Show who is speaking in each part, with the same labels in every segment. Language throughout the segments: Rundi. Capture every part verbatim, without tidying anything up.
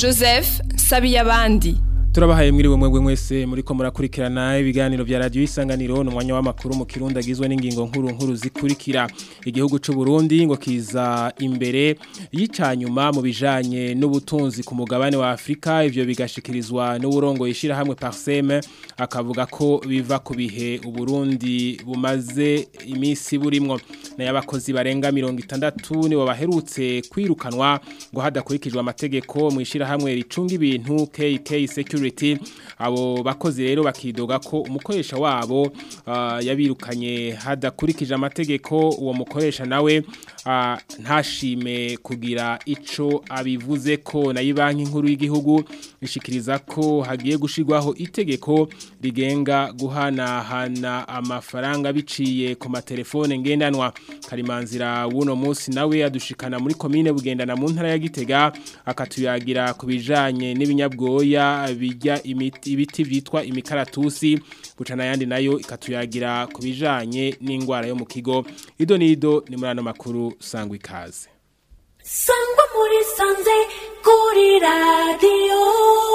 Speaker 1: Joseph Sabiyabandi.
Speaker 2: Turabahaye mwiriwe mwebwe mwese muriko murakurikirana ibiganiro vya radio Isanganiro n'umwanya w'amakuru mu Kirundi agizwe n'ingingo nkuru nkuru zikurikira. Igihugu c'u Burundi ngo kiza imbere y'icanyuma mu bijanye n'ubutunzi ku mugabane wa Afrika, ivyo bigashikirizwa n'uburongo yishira hamwe Parsem, akavuga ko biva ku bihe u Burundi bumaze imisi burimwo. Na y'abakozi barenga mirongo itandatu nibo baherutse kwirukanwa ngo hadakurikijwe amategeko mu ishira hamwe ricunga ibintu K K Security. Abo bakozi rero bakidoga ko umukoresha wabo uh, yabirukanye hadakurikije amategeko. Uwo mukoresha nawe uh, ntashime kugira ico abivuze ko na banki nkuru y'igihugu ishikiriza ko hagiye gushirwaho itegeko rigenga guhana hana amafaranga biciye ku matelefone ngendanwa. Karimanzira wuno munsi nawe adushikana muri komine Bugendana mu ntara ya Gitega akatuyagira kubijanye n'ibinyabwoya bijya imiti ibiti vyitwa imikaratusi, bucana yandi nayo ikatuyagira kubijanye n'ingwara yo mu kigo. Ido nido ni murano makuru sangwa ikaze.
Speaker 3: Sangwa muri sanze kuri radio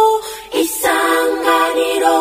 Speaker 3: Isanganiro.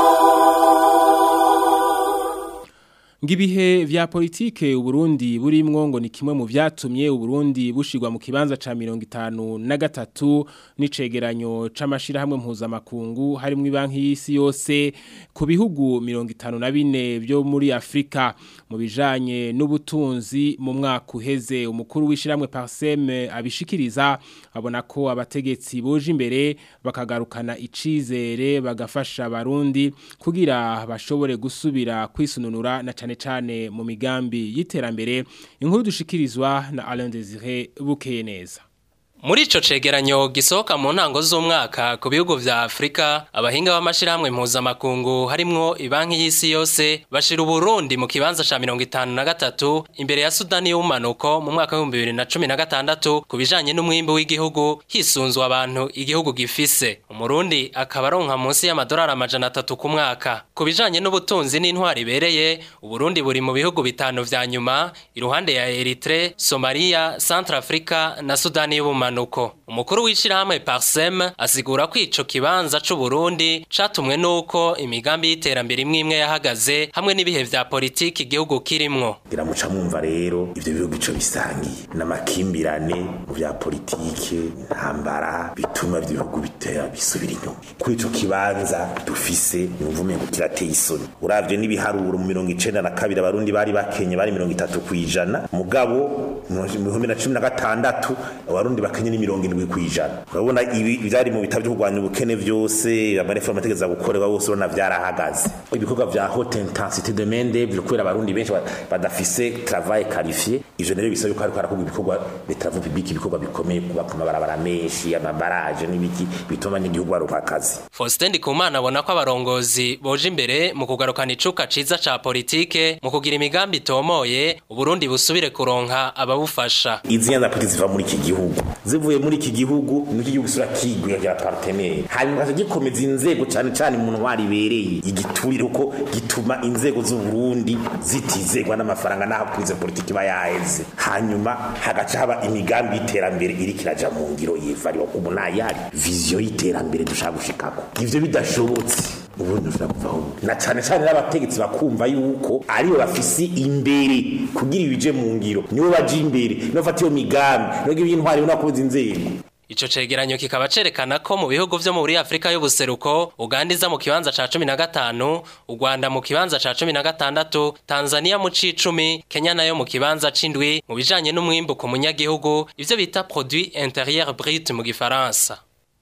Speaker 2: Ngibihe vya politike Uburundi burimwo ngo ni kimwe mu vyatumye Uburundi bushirwa mu kibanza ca mirongo itanu na gatatu n'icegeranyo c'amashira hamwe mpuza makungu harimwo ibanki y'isi yose ku bihugu mirongo itanu na bine byo muri Afrika mu bijanye n'ubutunzi. Mu mwaka uheze umukuru w'ishiramwe Parsem abishikiriza abona ko abategetsi boje imbere bakagarukana icizere bagafasha abarundi kugira bashobore gusubira kwisununura na cane cyane mu migambi y'iterambere. Inkuru dushikirizwa na Alain Désiré Bukeyeneza.
Speaker 4: Muri ico cegeranyo gisohoka mu ntango z'umwaka ku bihugu vya Afrika, abahinga b'amashirahamwe mpuza makungu harimwo ibanki y'isi yose bashira Uburundi mu kibanza ca mirongo itanu na gatatu imbere ya Sudani y'umanuko mu mwaka wa bibiri na cumi na gatandatu ku bijanye n'umwimbo w'igihugu hisunzwe abantu igihugu gifise. Umurundi akaba aronka munsi y'amadolari amajana atatu ku mwaka. Ku bijanye n'ubutunzi n'intwari ibereye, Uburundi buri mu bihugu bitanu vya nyuma iruhande ya Eritrea, Somalia, Centrafrica na Sudani y'ubumanuko. Umukuru w'ishirahamwe Parsem asigura ko ico kibanza c'u Burundi catumwe nuko imigambi y'iterambere imwe imwe yahagaze hamwe n'ibihe vya politiki igihugu kirimwo.
Speaker 5: Iramuca mwumva rero ivyo bihugu ico bisangiye n'amakimbirane mu vya politike, ntambara bituma ivyo bihugu bitera bisubira inyuma. Kuri ico kibanza dufise numvume ngo kirateye isoni. Uravye n'ibiharuro mu mirongo icenda na kabiri abarundi bari bakenye bari mirongo itatu kwijana, mugabo mu bihumbi bibiri na cumi na gatandatu abarundi bakenye ni mirongo indwi kwijana. Urabona ibi byari mu bitabo byo kurwanya ubukene byose amareforme ategeza gukorwa bose urona vyarahagaze. Ibikorwa vya haute intensité de main d'œuvre kubera abarundi benshi badafise travail qualifié, ivyo rero bisaba ko hariko harakorwa ibikorwa des travaux publics, ibikorwa bikomeye kubaka amabarabara menshi, amabaraje n'ibiki bituma n'igihugu baronka akazi.
Speaker 4: Faustin Ndikumana abona ko abarongozi boje imbere mu kugarukana icuka ciza ca politike mu kugira imigambi itomoye Uburundi busubire kuronka ababufasha.
Speaker 5: Izi nyanza politiki ziva muri iki gihugu zivuye muri iki gihugu n'iki gihugu sura kigwe ya partenaire hanyuma gikomeza inzego cyane cyane mu ntwari bereye igiturire uko gituma inzego z'u Burundi zitizegwa n'amafaranga naho kwize politiki bayaheze, hanyuma hagaca haba imigambi y'iterambere iri kiraja mu ngiro yivariwa ku munayari vision y'iterambere dushaka gushikako. Ivyo bidashobotse Uburundi bushaka na cyane cyane n'abategetsi bakumva yuko ariyo bafisi imbere kugira ibije mu ngiro nibo baje imbere no fatiyo migambi no gibi intwari unakoze inzego.
Speaker 4: Ico cegeranyo kikaba cerekana ko mu bihugu vyo muri Afrika y'ubuseruko Uganda iza mu kibanza ca cumi na gatanu, u Rwanda mu kibanza ca cumi na gatandatu, Tanzania mu c'icumi, Kenya nayo mu kibanza c'indwi mu bijanye n'umwimbo ku munyagihugu, ivyo bita produit intérieur brut mu gifaransa.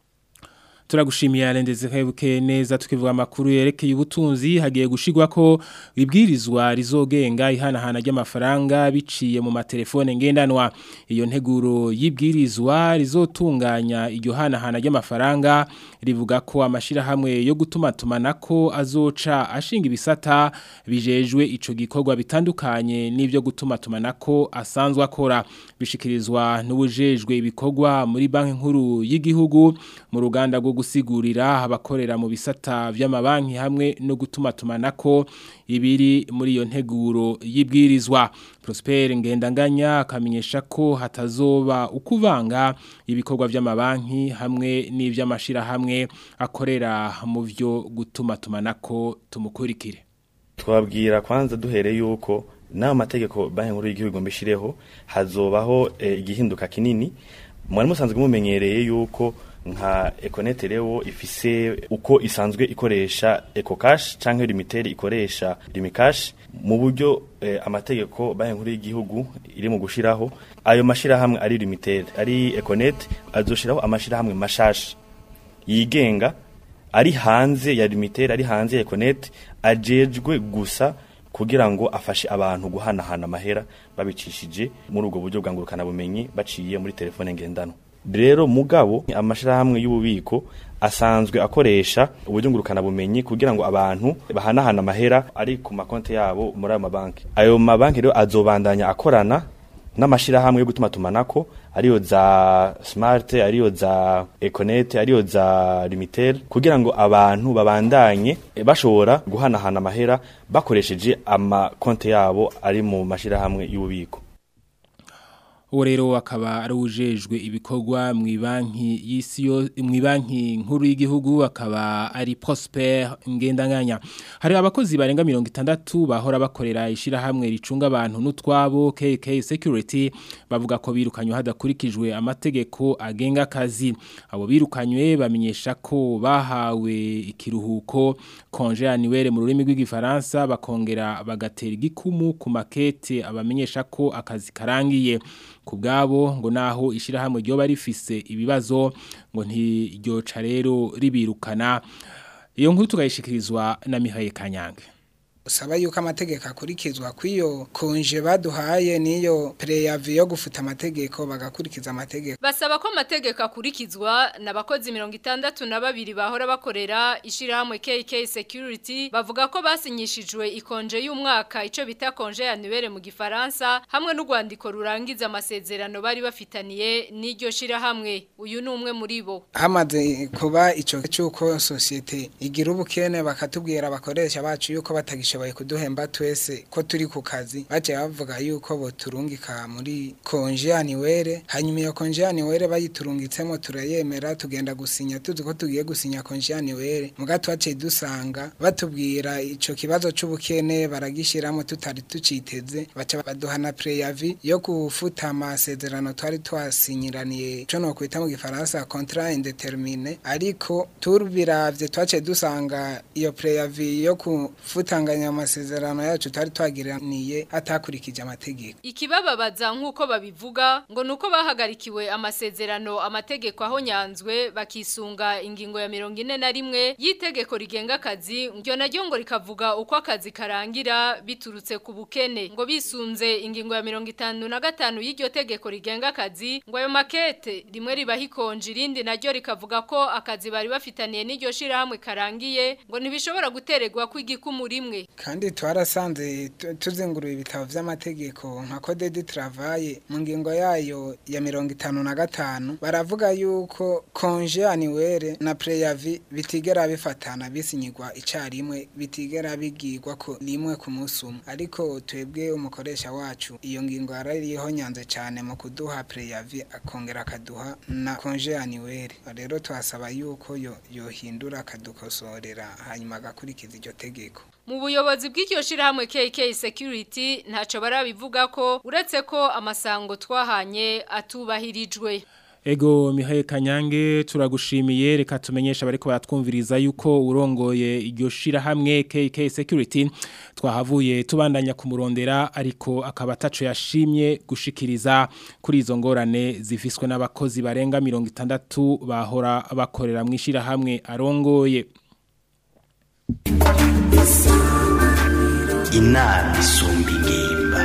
Speaker 2: Turagushimiye Alain Désiré Bukeyeneza. Tukivuga amakuru yerekeye ubutunzi, hagiye gushigwa ko ibwirizwa rizogenga ihanahana ry'amafaranga biciye mu matelefone ngendanwa. Iyo nteguro y'ibwirizwa rizotunganya iryo hanahana ry'amafaranga rivuga ko amashira hamwe yo gutuma tumanako azoca ashinga ibisata bijejwe ico gikorwa bitandukanye n'ivyo gutuma tumanako asanzwe akora. Bishikirizwa n'ubujejwe ibikorwa muri banki nkuru y'igihugu mu ruganda rwo gusigurira abakorera mu bisata vy'amabanki hamwe no gutuma tumanako ibiri muri iyo nteguro y'ibwirizwa. Prosper Ngendanganya akamenyesha ko hatazoba ukuvanga ibikorwa vy'amabanki hamwe n'ivy'amashira hamwe akorera mu vyo gutuma tumanako. Tumukurikire.
Speaker 6: Twabwira kwanza duhere yuko na mategeko banki nkuru y'igihugu mbishireho hazobaho e, igihinduka kinini. Mwari musanzwe mumenyereye yuko nka Econet rero ifise uko isanzwe ikoresha EcoCash canke Limited ikoresha Limicash mu buryo e, amategeko banki nkuru y'igihugu iri mu gushiraho ayo mashira hamwe ari Limited ari Econet azoshiraho amashira hamwe mashasha yigenga ari hanze ya Limited ari hanze ya Econet ajejwe gusa kugira ngo afashe abantu guhanahana amahera babicishije muri ubwo buryo bwangurukana bumenyi baciye muri telefone ngendanwa. Rero mugabo amashira hamwe y'ububiko asanzwe akoresha uburyo ngurukana bumenyi kugira ngo abantu bahanahana amahera ari ku makonti yabo muri ayo mabanki. Ayo mabanki rero azobandanya akorana n'amashira hamwe yo gutuma tumanako ariyo za Smart ariyo za Econet ariyo za Limited kugira ngo abantu babandanye e, bashobora guhanahana amahera bakoresheje amakonti yabo ari mu mashira hamwe y'ububiko.
Speaker 2: Uwo rero akaba ari ujejwe ibikorwa mu banki y'isiyo mu banki nkuru y'igihugu akaba ari Prosper Ngendanganya. Hari abakozi barenga mirongo itandatu bahora bakorera ishira hamwe ricunga abantu n'utwabo K K Security bavuga ko birukanywe hadakurikijwe amategeko agenga akazi. Abo birukanywe bamenyesha ko bahawe ikiruhuko congé annuel mu rurimi rw'igifaransa bakongera bagatera igikumu ku makete abamenyesha ko akazi karangiye. Kubgabo ngo naho ishirahamwe ryo barifise ibibazo ngo ntiryoca rero ribirukana. Iyo nkuru tugayishikirizwa na Mihaye Kanyange.
Speaker 7: Usaba yuko amategeko akurikizwa kwiyo konje baduhaye niyo preavi yo gufuta amategeko bagakurikiza amategeko.
Speaker 1: Basaba ko amategeko akurikizwa nabakozi mirongo itandatu na babiri bahora bakorera ishirahamwe K K Security bavuga ko basinyishijwe ikonje y'umwaka ico bita konje annuel mu gifaransa hamwe n'ugwandiko rurangiza amasezerano bari bafitaniye n'iryo shirahamwe. Uyu ni umwe muri bo.
Speaker 7: Hamaze kuba ico cyuko societe igira ubukene bakatubwira abakoresha bacu yuko batagisha baye kuduhemba twese ko turi ku kazi baje bavuga yuko bo turungika muri konje annuel hanyuma iyo konje annuel bayiturungitsemo turayemera tugenda gusinya tuzi ko tugiye gusinya konje annuel mugato bace dusanga batubwira ico kibazo c'ubukene baragishiramo tutari tuciteze baca baduhana preavi yo kufuta amasezerano twari twasinyiraniye cyo no kwita mu gifaransa contrat indéterminé ariko turbiravye twace dusanga iyo preavi yo kufutanga amasezerano yacu tari twagiraniye atakurikije amategeko.
Speaker 1: Ikibababaza nkuko babivuga ngo nuko bahagarikiwe amasezerano amategeko aho nyanzwe bakisunga ingingo ya mirongo ine na rimwe yitegeko rigenga akazi ngyo naryo ngo rikavuga uko akazi karangira biturutse ku bukene ngo bisunze ingingo ya mirongo itanu na gatanu y'iryo tegeko rigenga akazi ngo ayo makete rimwe ribahikonje irindi naryo rikavuga ko akazi bari bafitaniye n'iryo shirahamwe karangiye ngo ntibishobora gutererwa kw'igikumu rimwe.
Speaker 7: Kandi twarasanze tuzenguruye ibitabo vy'amategeko nka Code du Travail mu ngingo yayo ya mirongo itanu na gatanu baravuga yuko congé annuel na preavis bitigera bifatana bisinyirwa icarimwe bitigera bigirwa ko limwe ku musuma ariko twebwe umukoresha wacu iyo ngingo yarariho nyanze cyane mu kuduha preavis akongera akaduha na congé annuel rero twasaba yuko yo yohindura akadukosorera hanyuma agakurikiza iryo tegeko.
Speaker 1: Mu buyobozi bw'iryo shirahamwe K K Security ntaco barabivuga ko uretse ko amasango twahanye atubahirijwe.
Speaker 2: Ego Mihaye Kanyange turagushimiye reka tumenyesha bariko baratwumviriza yuko urongoye iryo shirahamwe K K Security twahavuye tubandanya kumurondera ariko akaba taco yashimye gushikiriza kuri izo ngorane zifiswe n'abakozi barenga mirongo itandatu bahora bakorera mu ishirahamwe arongoye.
Speaker 8: Inama isumba ingimba.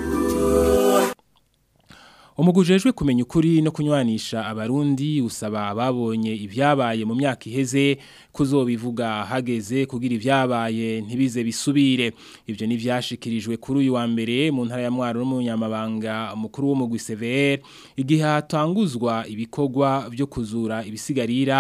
Speaker 2: Umugujejwe kumenya ukuri no kunywanisha abarundi usaba ababonye ibyabaye mu myaka iheze kuzobivuga hageze kugira ibyabaye ntibize bisubire. Ivyo ni vyashikirijwe kuri uyu wa mbere mu ntara ya Mwaro n'umunyamabanga mukuru wo mu Gwisevere igihe hatanguzwa ibikorwa byo kuzura ibisigarira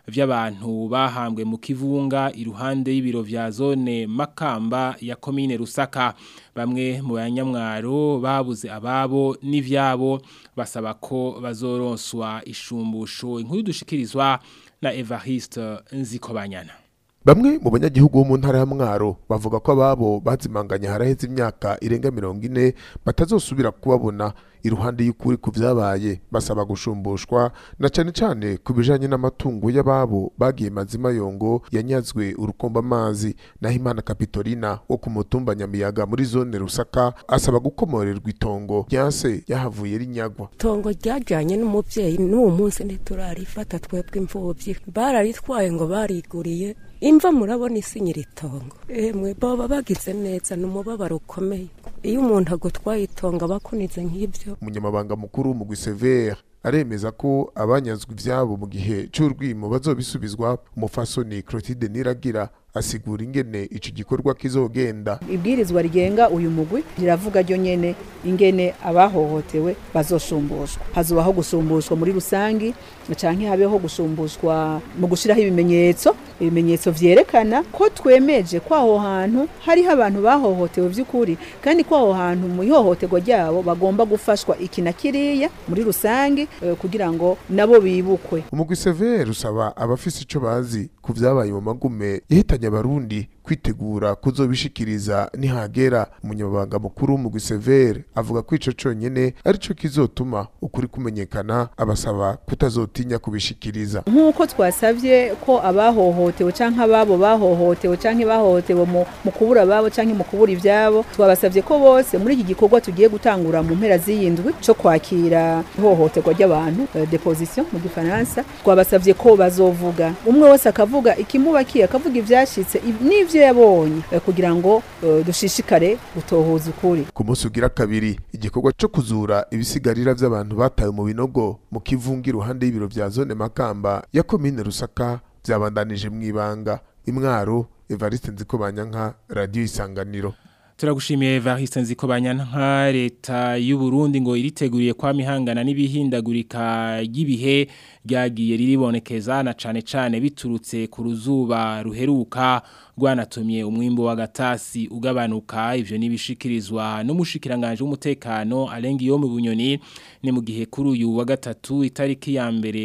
Speaker 2: vy'abantu bahambwe mu kivunga iruhande y'ibiro vya zone Makamba ya komine Rusaka. Bamwe mu banyamwaro babuze ababo n'ivyabo basaba ko bazoronswa ishumbusho. Inkuru dushikirizwa na Evariste Nzikobanyana.
Speaker 9: Bamwe mu banyagihugu bo mu ntara ya Mwaro bavuga ko ababo bazimanganye haraheze imyaka irenga mirongo ine batazosubira kubabona iruhande y'ukuri ku vyabaye, basaba gushumbushwa na cane cane kubijanye n'amatungo y'ababo bagiye mazima yongo yanyazwe urukomba amazi. Naho Imana Kapitolina wo ku mutumba Nyamiyaga muri zone Rusaka asaba gukomorerwa itongo ryanse yahavuye rinyagwa.
Speaker 10: Itongo ryajanye n'umuvyeyi n'uwo munsi ntiturarifata twebwe imfuvyi, bararitwaye ngo bariguriye imva murabona isinyira itongo. Emwe baba bagize neza n'umubabaro ukomeye iyo umuntu agutwaye itongo bakunize nk'ibyo.
Speaker 9: Umunyamabanga mukuru mu Gwisevere aremeza ko abanyazwe ivyabo mu gihe c'urwimo bazobisubizwa. Umufasoni Clotilde Niragira asigura ingene ico gikorwa kizogenda.
Speaker 11: Ibwirizwa rigenga uyu mugwi riravuga ryo nyene ingene abahohotewe bazosumbushwa, hazubaho gusumbushwa muri rusangi canke habeho gusumbushwa mu gushiraho ibimenyetso ibimenyetso vyerekana ko twemeje ko aho hantu hari abantu bahohotewe vy'ukuri kandi ko aho hantu mu ihohoterwa ryabo bagomba gufashwa ikina kiriya muri rusangi e, kugira ngo nabo bibukwe.
Speaker 9: Umugwi Severe usaba abafise ico bazi ku vyabaye mu magume yahitanye abarundi kwitegura kuzobishikiriza nihagera. Umunyamabanga mukuru mu Gwisevere avuga ko ico conyene arico kizotuma ukuri kumenyekana, abasaba kutazotinya kubishikiriza.
Speaker 11: Nkuko twasavye ko abahohotewe canke ababo bahohotewe canke bahohotewe mu kubura babo canke mu kubura ivyabo, twabasavye ko bose muri iki gikorwa tugiye gutangura mu mpera z'iyindwi cyo kwakira ihohoterwa ry'abantu, deposition mu Gifaransa, twabasavye ko bazovuga umwe wese akavuga ikimubakiye, akavuga ivyashitse n'ivyo yabonye kugira ngo uh, dushishikare gutohoza ukuri.
Speaker 9: Ku munsi ugira kabiri igikorwa cyo kuzura ibisigarira vy'abantu bataye mu binogo mu kivunga iruhande y'ibiro vya zone Makamba ya komine Rusaka vyabandanije mwibanga. Imwaro, Evariste Nzikobanyanka, Radio Isanganiro.
Speaker 2: Turagushimiye Evariste Nzikobanyanka. Leta y'u Burundi ngo iriteguriye kwa mihangana n'ibihindagurika ry'ibihe ryagiye riribonekeza na cane cane biturutse ku ruzuba ruheruka rwanatumye umwimbo wa gatasi ugabanuka. Ivyo nibishikirizwa n'umushikiranganje w'umutekano Alengi yo mu Bunyoni ni mu gihe kuri uyu wa gatatu itariki ya mbere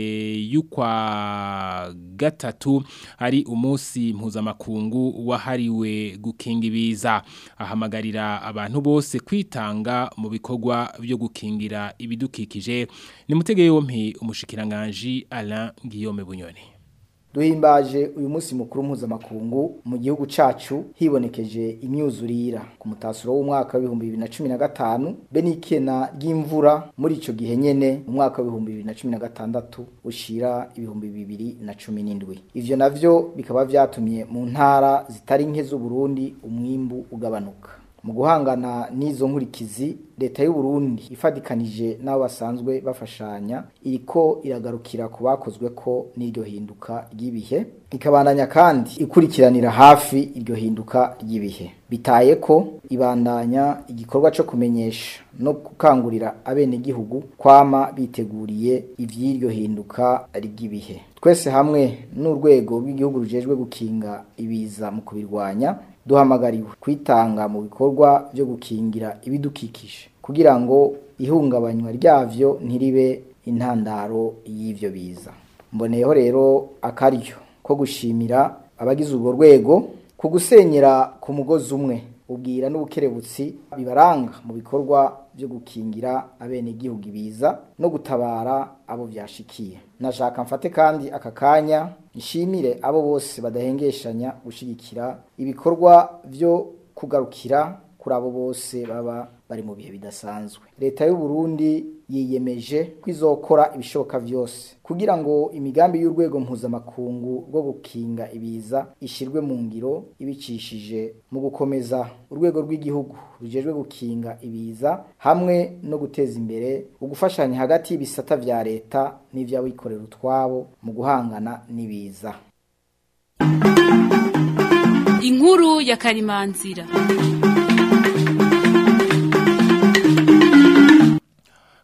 Speaker 2: y'ukwa gatatu ari umunsi mpuzamakungu wahariwe gukinga ibiza. Ahamagarira abantu bose kwitanga mu bikorwa byo gukingira ibidukikije. Ni mutege yompi umushikiranganje Alain Guillaume Bunyoni.
Speaker 12: Duhimbaje uyu munsi mukuru mpuzamakungu mu gihugu cacu hibonekeje imyuzurira ku mutasuro w'umwaka wa bibiri na cumi na gatanu be n'ikena ry'imvura muri ico gihe nyene mu mwaka wa bibiri na cumi na gatandatu ushira ibihumbi bibiri na cumi n'indwi. Ivyo navyo bikaba vyatumye mu ntara zitari nke z'u Burundi umwimbu ugabanuka. Mu guhangana n'izo nkurikizi leta y'u Burundi ifadikanije n'abo basanzwe bafashanya iriko iragarukira ku bakozwe ko n'iryo hinduka ry'ibihe, ikabandanya kandi ikurikiranira hafi iryo hinduka ry'ibihe. Bitaye ko ibandanya igikorwa cyo kumenyesha no gukangurira abene gihugu kwama biteguriye ivy'iryo hinduka ry'ibihe. Twese hamwe n'urwego rw'igihugu rujejwe gukinga ibiza mu kubirwanya duhamagariwe kwitanga mu bikorwa byo gukingira ibidukikije kugira ngo ihungabanywa ryavyo ntiribe intandaro y'ivyo biza. Mboneyeho rero akaryo ko gushimira abagize urwo rwego ku gusenyera ku mugozi umwe ubwira n'ubukerebutsi bibaranga mu bikorwa byo gukingira abene gihugu ibiza no gutabara abo vyashikiye. Nashaka mfate kandi aka kanya nshimire abo bose badahengeshanya gushigikira ibikorwa byo kugarukira kuri abo bose baba bari mu bihe bidasanzwe. Leta y'u Burundi yiyemeje kwizokora ibishoboka vyose kugira ngo imigambi y'urwego mpuzamakungu rwo gukinga ibiza ishirwe mu ngiro ibicishije mu gukomeza urwego rw'igihugu rujejwe gukinga ibiza hamwe no guteza imbere ugufashanya hagati y'ibisata vya leta n'ivyabikorera utwabo mu guhangana n'ibiza.
Speaker 13: Inkuru ya Karimanzira.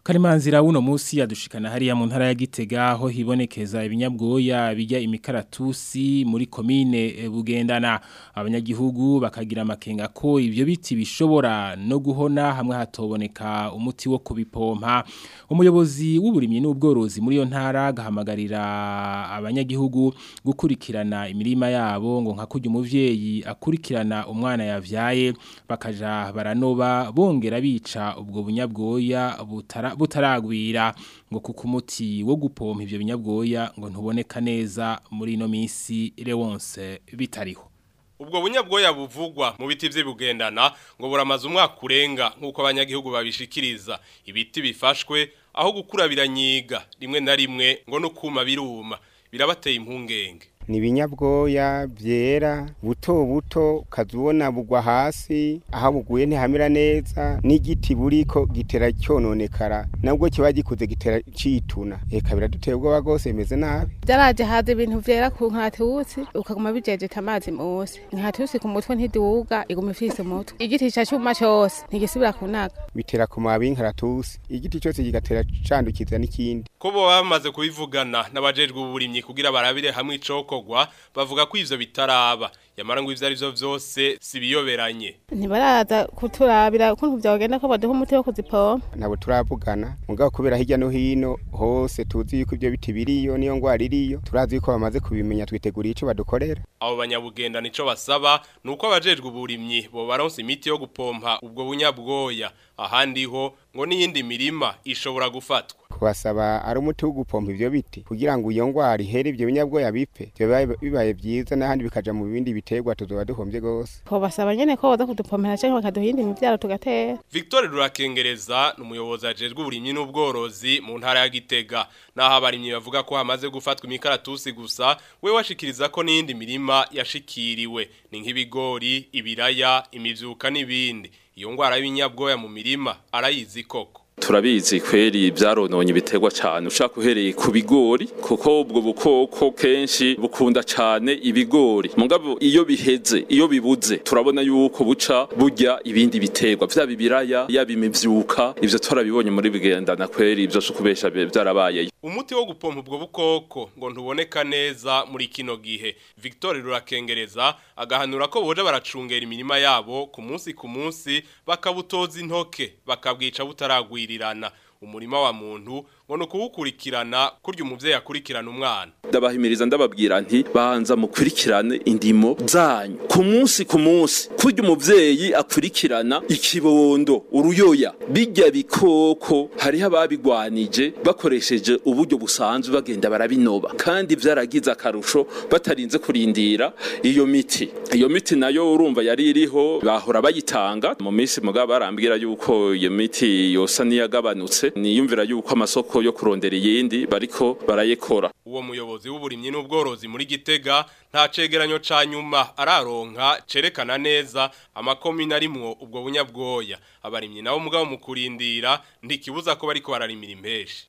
Speaker 2: Karimanzira uno musi yadushikana hariya mu ntara ya Gitega aho hibonekeza ibinyabwoya bijya imikaratusi muri komine Bugendana. Abanyagihugu bakagira amakenga ko ivyo biti bishobora no guhona hamwe hatoboneka umuti wo kubipompa. Umuyobozi w'uburimyi n'ubworozi muri yo ntara gahamagarira abanyagihugu gukurikirana imirima yabo ngo nka kurya umuvyeyi akurikirana umwana yavyaye bakaja baranoba bongera bica ubwo bunyabwoya butara butaragwira ngo kuko umuti wo gupompa ivyo binyabwoya ngo ntuboneka neza muri ino minsi Lewonse bitariho.
Speaker 14: Ubwo bunyabwoya buvugwa mu biti vy'Ibugendana ngo buramaze umwaka urenga nkuko abanyagihugu babishikiriza. Ibiti bifashwe aho gukura biranyiga rimwe na rimwe ngo no kuma biruma birabateye impungenge.
Speaker 15: Ni binyabwoya byera buto buto kazubona bugwa hasi aho buguye ntihamira neza n'igiti buriko gitera cyononekara nabwo kiba gikuze gitera cituna eka biraduteye ubwoba gose imeze nabi.
Speaker 16: Byaraje haze ibintu vyera ku nkatutsi ukaguma bijejeta amazi mose nkatutsi ku mutwe ntiduga iguma ifise umutwe igiti ca cyuma cyose ntigisubira kunaga
Speaker 15: bitera ku mabi nkaratusi igiti cyose kigatera candukiza n'ikindi.
Speaker 14: Ko bo bamaze kubivugana n'abajejwe uburimyi kugira barabire hamwe icoko bavuga ko ivyo bitaraba yamara ngo ivyo ari byo vyose sibiyoberanye.
Speaker 16: Ntibaraza kuturabira ukuntu byagenda ko baduha umuti wo kuzipompa.
Speaker 15: Nabo turavugana mugabo kubera hirya no hino hose tuzi yuko ivyo biti biriyo niyo ngwara iriyo turazi yuko bamaze kubimenya twiteguriye ico badukorera.
Speaker 14: Abo banyabugenda nico basaba nuko abajejwe uburimyi bo baronse imiti yo gupompa ubwo bunyabwoya ahandi ho ngo niyindi mirima ishobora gufatwa.
Speaker 15: Kubasaba ari umuti wo gupompa ivyo biti kugira ngo iyo ngwara ihere ivyo binyabwoya bipfe bibaye byiza n'ahandi bikaja mu bindi biterwa tuzoba duhombye gose.
Speaker 16: Ko basaba nyene ko baza kudupompera cyangwa bakaduhinda imivyaro tugatera.
Speaker 14: Victor Rurakengereza n'umuyobozi ajejwe uburimyi n'ubworozi mu ntara ya Gitega naho abarimyi bavuga ko hamaze gufatwa imikaratusi gusa we washikiriza ko n'indi mirima yashikiriwe ni nk'ibigori ibiraya imivyuka n'ibindi. Iyo ngwara y'ibinyabwoya mu mirima arayizi koko.
Speaker 17: Turabizi kweri byarononye biterwa cyane ushaka uhereye ku bigori kuko ubwo bukoko kenshi bukunda cyane ibigori mugabo iyo biheze iyo bibuze turabona yuko buca burya ibindi biterwa vya bibiraya yabimivyuka ivyo turabibonye muri Bugendana kweri ivyo sukubesha byarabaye.
Speaker 14: Umuti wo gupompa ubwo bukoko ngo ntuboneka neza muri kino gihe. Victor Rurakengereza agahanura ko boje baracungera imirima yabo ku munsi ku munsi bakabutoza intoke bakabwica butaragwira umurima wa muntu ngo no kuwukurikirana kurya umuvyeyi akurikirana umwana.
Speaker 17: Ndabahimiriza ndababwira nti bahanza mukurikirane indimo zanyu ku munsi ku munsi kurya umuvyeyi akurikirana ikibondo uruyoya bijya bikoko hari ababigwanije bakoresheje uburyo busanzwe bagenda barabinoba kandi vyaragize akarusho batarinze kurindira iyo miti. Iyo miti nayo urumva yari iriho bahora bayitanga mu minsi mugabo barambwira yuko iyo miti yosa niyagabanutse niyumvira yuko amasoko yo kurondera yindi bariko barayekora.
Speaker 14: Uwo muyobozi w'uburimyi n'ubworozi muri Gitega nta cegeranyo ca nyuma araronka cerekana neza amakomine arimwo ubwo bunyabwoya. Abarimyi nabo mugabo mu kurindira ntikibuza ko bariko bararimira impeshi.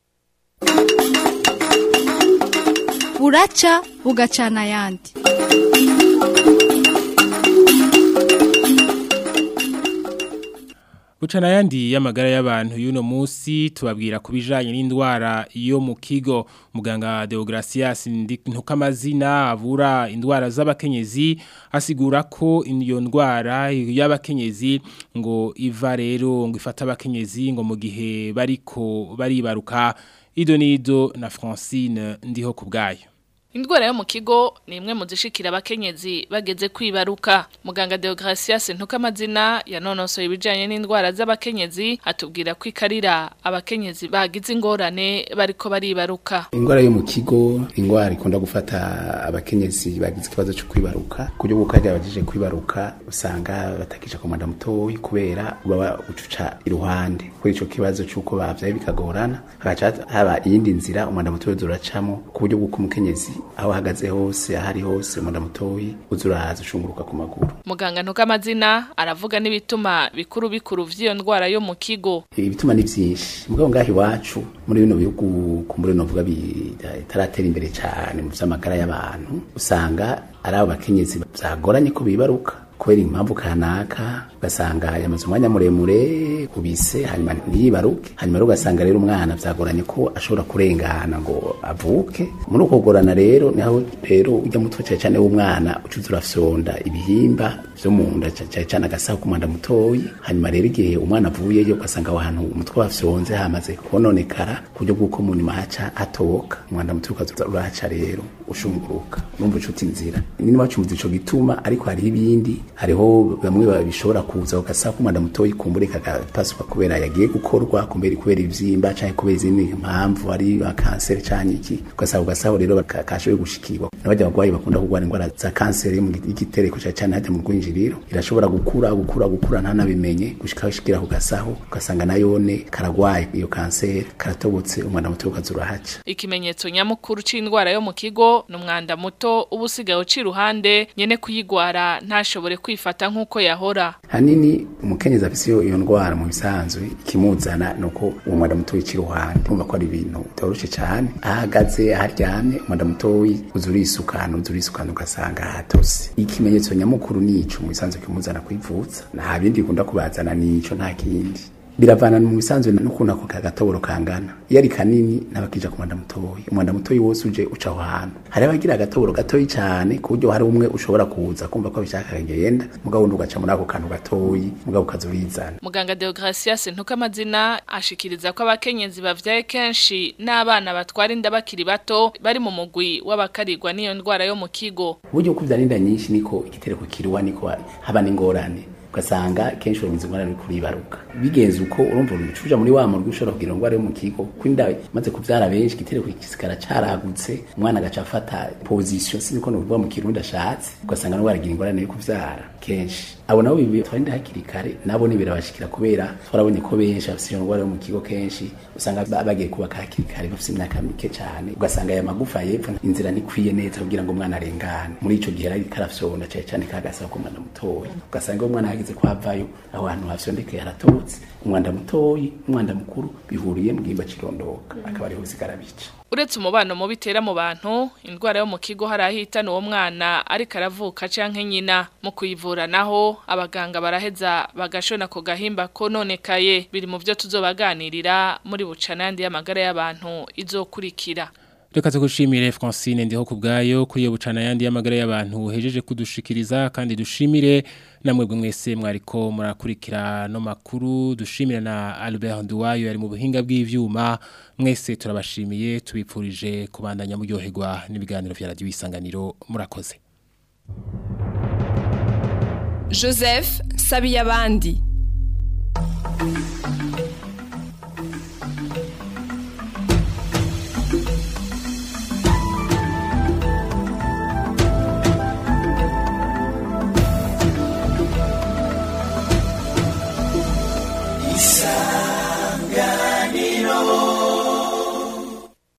Speaker 13: Buraca bugacana yandi.
Speaker 2: Bucana yandi y'amagara y'abantu y'uno musi tubabwira kubijanye n'indwara yo mu kigo. Muganga Deogracias Ntukamazina avura indwara z'abakenyezi asigura ko iyo ndwara y'abakenyezi ngo iva rero ngo ifata abakenyezi ngo mu gihe bariko baribaruka. Idonido na Francine ndiho kubgayo.
Speaker 18: Indwara yo mu kigo ni imwe mu zishikira abakenyezi bageze kwibaruka. Muganga Deogracias Ntukamazina yanonosoye ibijanye n'indwara z'abakenyezi atubwira ko ikarira abakenyezi bagize ingorane bariko baribaruka.
Speaker 19: Indwara yo mu kigo indwara ikunda gufata abakenyezi bagize ikibazo cyo kwibaruka kujya gukaje abajije kwibaruka usanga batakisha ku mwanda mutoyi kubera baba ucuca iruhande kuri ico kibazo cyuko bavyaye bikagorana hagaca haba iyindi nzira umwanda mutoyi zuracamo ku buryo bw'uko umukenyezi aho hagaze hose ahari hose umwanda mutoyi uzuraza ushunguruka ku maguru.
Speaker 18: Muganga Ntukamazina aravuga n'ibituma bikuru bikuru vy'iyo ndwara yo mu kigo.
Speaker 19: Ibituma ni vyinshi mugabo ngahi wacu muri bino bihugu kumbure no vuga bitaratera imbere cyane mu vy'amagara y'abantu usanga ari abo bakenyezi byagoranye ko bibaruka kubera impamvu kanaka ugasanga yamaze umwanya muremure kubise hanyuma ntiyibaruke hanyuma rero ugasanga rero umwana vyagoranye ko ashobora kurengana ngo avuke muri uko kugorana rero niho rero ujya mutwe cyane cyane w'umwana ucuza urafyonda ibihimba vyo mu nda cyane cyane agasaho ku mwanda mutoyi hanyuma rero igihe umwana avuyeyo ugasanga ahantu umutwe wafyonze hamaze kononekara kuburyo bw'uko mu nyuma haca hatoka umwanda mutoyi ukaza urahaca rero ushunguruka numva ucuti inzira nyine bacumuza ico gituma ariko hari ibindi hariho bamwe babishobora kuza ugasanga ku mwanda mutoyi kumbureka gapasuka kubera yagiye gukorwa kumbera kubera ivyimba cyane kubera izindi impamvu ari kanseri cyane iki ugasanga ugasanga rero kashoboye gushikirwa n'abajya bagwayi bakunda kugwara indwara za kanseri mu gitereko cyane hajya mu rwinjiriro irashobora gukura gukura gukura nta nabimenye gushika gushikira ku gasaho ugasanga nayone karagwaye iyo kanseri karatobotse umwana muto ukazura haca
Speaker 18: ikimenyetso nyamukuru c'indwara yo mu kigo n'umwanda muto ubusigaye uci iruhande nyene kuyigwara ntashobore kwifata nkuko yahora
Speaker 19: hanini umukenyezi afise iyo ndwara mu bisanzwe ikimuzana nuko uwo mwanda muto uci iruhande umva ko ari ibintu bitoroshe cyane ahagaze aharyamye umwanda muto uzurisukana uzurisukana ugasanga hatose ikimenyetso nyamukuru nico mu bisanzwe kimuzana kwivutsa nta bindi bikunda kubazana nico nta kindi biravana mu bisanzwe n'ukuntu ako kagatoboro kangana iyo ari kanini nabakija ku mwanda mutoyi umwanda mutoyi wose uje uca aho hantu hari abagira agatoboro gatoyi cyane ku buryo hari umwe ushobora kuza kumva ko bishaka kagenda mugabo ndugaca muri ako kantu gatoyi mugabo kazurizana
Speaker 18: muganga Deogracias Ntukamazina ashikiriza ko abakenyezi bavyaye kenshi n'abana batwara inda bakiri bato bari mu mugwi w'abakarirwa n'iyo ndwara yo mu kigo
Speaker 19: buryo kuvyara inda nyinshi niko igitereko kirwa niko haba n'ingorane ugasanga kenshi urumizi ngwana ari kuribaruka bigenze uko urumva urucuja muri wa murwi ushobora kugira ngo ari mu kigo kwinda maze kuvyara benshi gitereko kisikara caragutse umwana agaca afata position siniko no kuvuga mu kirundi ashatse ugasanga no baragira ingorane yo kuvyara kenshi abo nabo bibi twenda hakiri kare nabo ni birabashikira kubera twarabonye ko benshi afise ingwara yo mu kigo kenshi usanga bagiye kubaka hakiri kare bafise imyaka mike cyane ugasanga ya magufa yepfo inzira ntikwiye neza kugira ngo umwana arengane muri ico gihe ari karafyona cyane cyane kagasa ko umwana mutoyi ugasanga umwana yagize kwavayo aho hantu hafyondeke yaratobotse umwanda mutoyi umwanda mukuru bihuriye mu gimba cirondoka akaba ari hose karabica
Speaker 18: uretse umubano mu bitera mu bantu indwara yo mu kigo harahitana uwo mwana ari karavuka canke nyina mu kuyivura naho abaganga baraheza bagashona ko gahimba kononekaye biri mu byo tuzobaganirira muri bucanandi y'amagara y'abantu izokurikira
Speaker 2: Reka tugushimire Francine ndiho kubgayo kuri yo bucana yandi y'amagara y'abantu hejeje kudushikiriza kandi dushimire namwe mwese mwariko murakurikira no makuru dushimire na Albert Nduwayo yari mu buhinga bw'ivyuma mwese turabashimiye tubipfurije kubandanya muryoherwa n'ibiganiro vya radio Isanganiro murakoze
Speaker 20: Joseph Sabiyabandi